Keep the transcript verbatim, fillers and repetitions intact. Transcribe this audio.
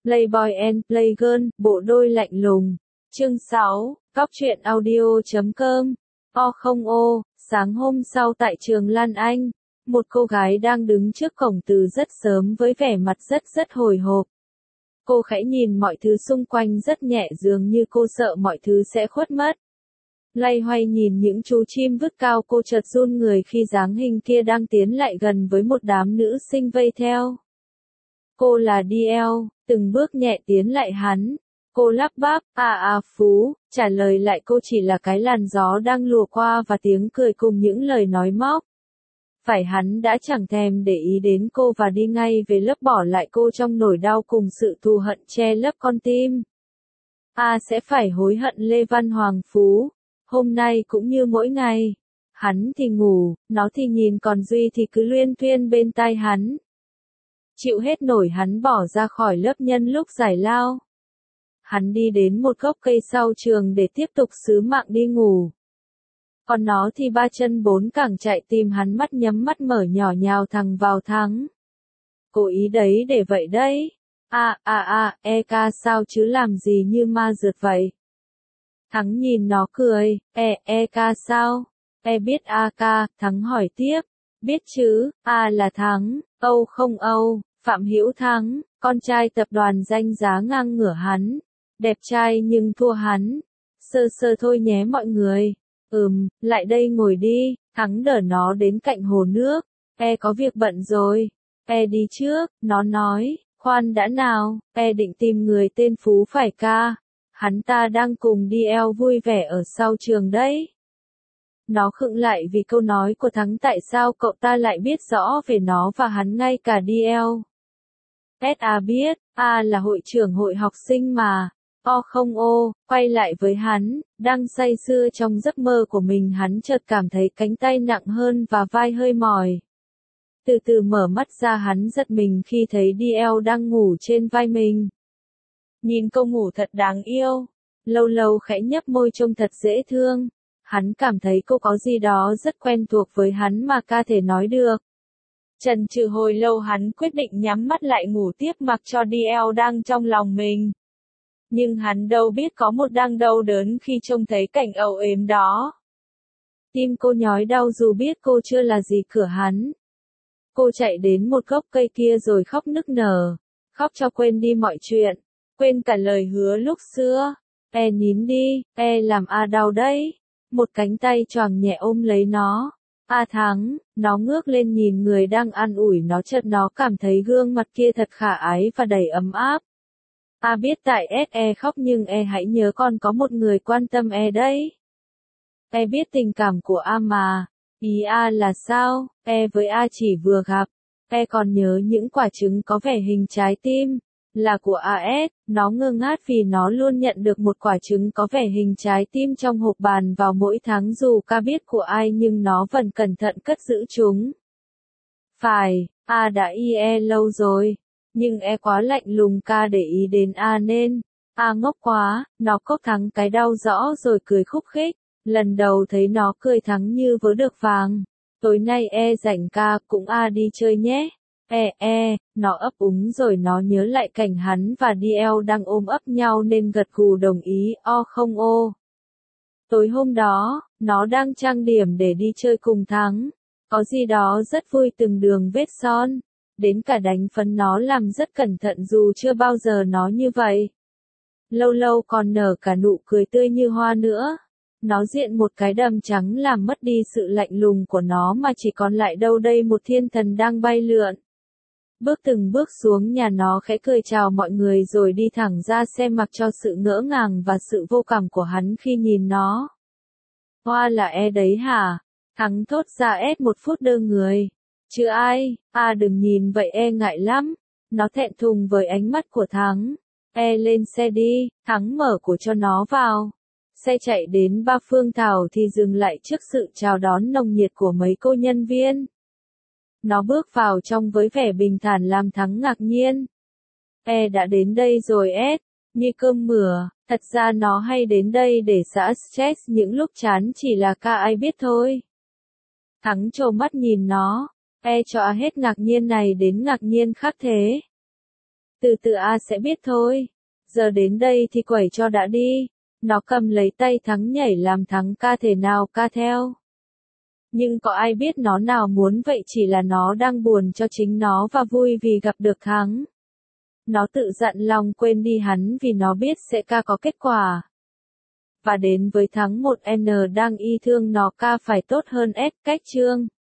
Playboy and Playgirl, bộ đôi lạnh lùng. Chương sáu, Cóc truyện audio chấm com. O không ô, sáng hôm sau tại trường Lan Anh, một cô gái đang đứng trước cổng từ rất sớm với vẻ mặt rất rất hồi hộp. Cô khẽ nhìn mọi thứ xung quanh rất nhẹ, dường như cô sợ mọi thứ sẽ khuất mất. Loay hoay nhìn những chú chim vứt cao, cô chợt run người khi dáng hình kia đang tiến lại gần với một đám nữ sinh vây theo. Cô là đê lờ, từng bước nhẹ tiến lại hắn. Cô lắp bắp, à à Phú, trả lời lại cô chỉ là cái làn gió đang lùa qua và tiếng cười cùng những lời nói móc. Phải, hắn đã chẳng thèm để ý đến cô và đi ngay về lớp, bỏ lại cô trong nỗi đau cùng sự thù hận che lấp con tim. A sẽ phải hối hận Lê Văn Hoàng Phú, hôm nay cũng như mỗi ngày. Hắn thì ngủ, nó thì nhìn, còn Duy thì cứ luyên thuyên bên tai hắn. Chịu hết nổi, hắn bỏ ra khỏi lớp nhân lúc giải lao. Hắn đi đến một gốc cây sau trường để tiếp tục sứ mạng đi ngủ. Còn nó thì ba chân bốn cẳng chạy tìm hắn, mắt nhắm mắt mở nhỏ nhào thẳng vào Thắng. Cố ý đấy để vậy đấy. À à à, e ca sao chứ, làm gì như ma rượt vậy. Thắng nhìn nó cười, e, e ca sao? E biết a ca, Thắng hỏi tiếp. Biết chứ, a là Thắng, âu không âu, Phạm Hữu Thắng, con trai tập đoàn danh giá ngang ngửa hắn. Đẹp trai nhưng thua hắn. Sơ sơ thôi nhé mọi người. Ừm, lại đây ngồi đi. Thắng đỡ nó đến cạnh hồ nước. E có việc bận rồi. E đi trước, nó nói. Khoan đã nào, e định tìm người tên Phú phải ca. Hắn ta đang cùng đê lờ vui vẻ ở sau trường đấy. Nó khựng lại vì câu nói của Thắng, tại sao cậu ta lại biết rõ về nó và hắn, ngay cả đê lờ. ét a biết, A là hội trưởng hội học sinh mà. O không ô, quay lại với hắn, đang say sưa trong giấc mơ của mình, hắn chợt cảm thấy cánh tay nặng hơn và vai hơi mỏi. Từ từ mở mắt ra, hắn giật mình khi thấy đê lờ đang ngủ trên vai mình. Nhìn cô ngủ thật đáng yêu. Lâu lâu khẽ nhấp môi trông thật dễ thương. Hắn cảm thấy cô có gì đó rất quen thuộc với hắn mà ca thể nói được. Chần chừ hồi lâu, hắn quyết định nhắm mắt lại ngủ tiếp mặc cho đê lờ đang trong lòng mình. Nhưng hắn đâu biết có một đang đau đớn khi trông thấy cảnh âu yếm đó. Tim cô nhói đau dù biết cô chưa là gì cửa hắn. Cô chạy đến một gốc cây kia rồi khóc nức nở. Khóc cho quên đi mọi chuyện. Quên cả lời hứa lúc xưa. E nín đi, e làm A đau đấy. Một cánh tay choàng nhẹ ôm lấy nó. A Thắng, nó ngước lên nhìn người đang an ủi nó, chợt nó cảm thấy gương mặt kia thật khả ái và đầy ấm áp. A biết tại S E khóc, nhưng E hãy nhớ con có một người quan tâm E đấy. E biết tình cảm của A mà. Ý A là sao? E với A chỉ vừa gặp. E còn nhớ những quả trứng có vẻ hình trái tim. Là của a ét, nó ngơ ngác vì nó luôn nhận được một quả trứng có vẻ hình trái tim trong hộp bàn vào mỗi tháng, dù ca biết của ai nhưng nó vẫn cẩn thận cất giữ chúng. Phải, A đã y E lâu rồi. Nhưng E quá lạnh lùng ca để ý đến A nên. A ngốc quá, nó cốc Thắng cái đau rõ rồi cười khúc khích. Lần đầu thấy nó cười, Thắng như vớ được vàng. Tối nay E rảnh ca, cũng A đi chơi nhé. E e, nó ấp úng rồi nó nhớ lại cảnh hắn và đê lờ đang ôm ấp nhau nên gật gù đồng ý. O không ô. Tối hôm đó, nó đang trang điểm để đi chơi cùng Thắng. Có gì đó rất vui, từng đường vết son. Đến cả đánh phấn nó làm rất cẩn thận dù chưa bao giờ nó như vậy. Lâu lâu còn nở cả nụ cười tươi như hoa nữa. Nó diện một cái đầm trắng làm mất đi sự lạnh lùng của nó mà chỉ còn lại đâu đây một thiên thần đang bay lượn. Bước từng bước xuống nhà, nó khẽ cười chào mọi người rồi đi thẳng ra xe, mặc cho sự ngỡ ngàng và sự vô cảm của hắn khi nhìn nó. Hoa là E đấy hả? Thắng thốt ra S một phút đơ người. Chứ ai, à đừng nhìn vậy, E ngại lắm. Nó thẹn thùng với ánh mắt của Thắng. E lên xe đi, Thắng mở cửa cho nó vào. Xe chạy đến Ba Phương Thảo thì dừng lại trước sự chào đón nồng nhiệt của mấy cô nhân viên. Nó bước vào trong với vẻ bình thản làm Thắng ngạc nhiên. E đã đến đây rồi S, như cơm mửa, thật ra nó hay đến đây để xả stress những lúc chán, chỉ là ca ai biết thôi. Thắng trố mắt nhìn nó, E cho hết ngạc nhiên này đến ngạc nhiên khác thế. Từ từ A sẽ biết thôi. Giờ đến đây thì quẩy cho đã đi. Nó cầm lấy tay Thắng nhảy làm Thắng ca thể nào ca theo. Nhưng có ai biết nó nào muốn vậy, chỉ là nó đang buồn cho chính nó và vui vì gặp được Thắng. Nó tự dặn lòng quên đi hắn vì nó biết sẽ ca có kết quả. Và đến với Thắng một N đang y thương nó ca phải tốt hơn S cách chương.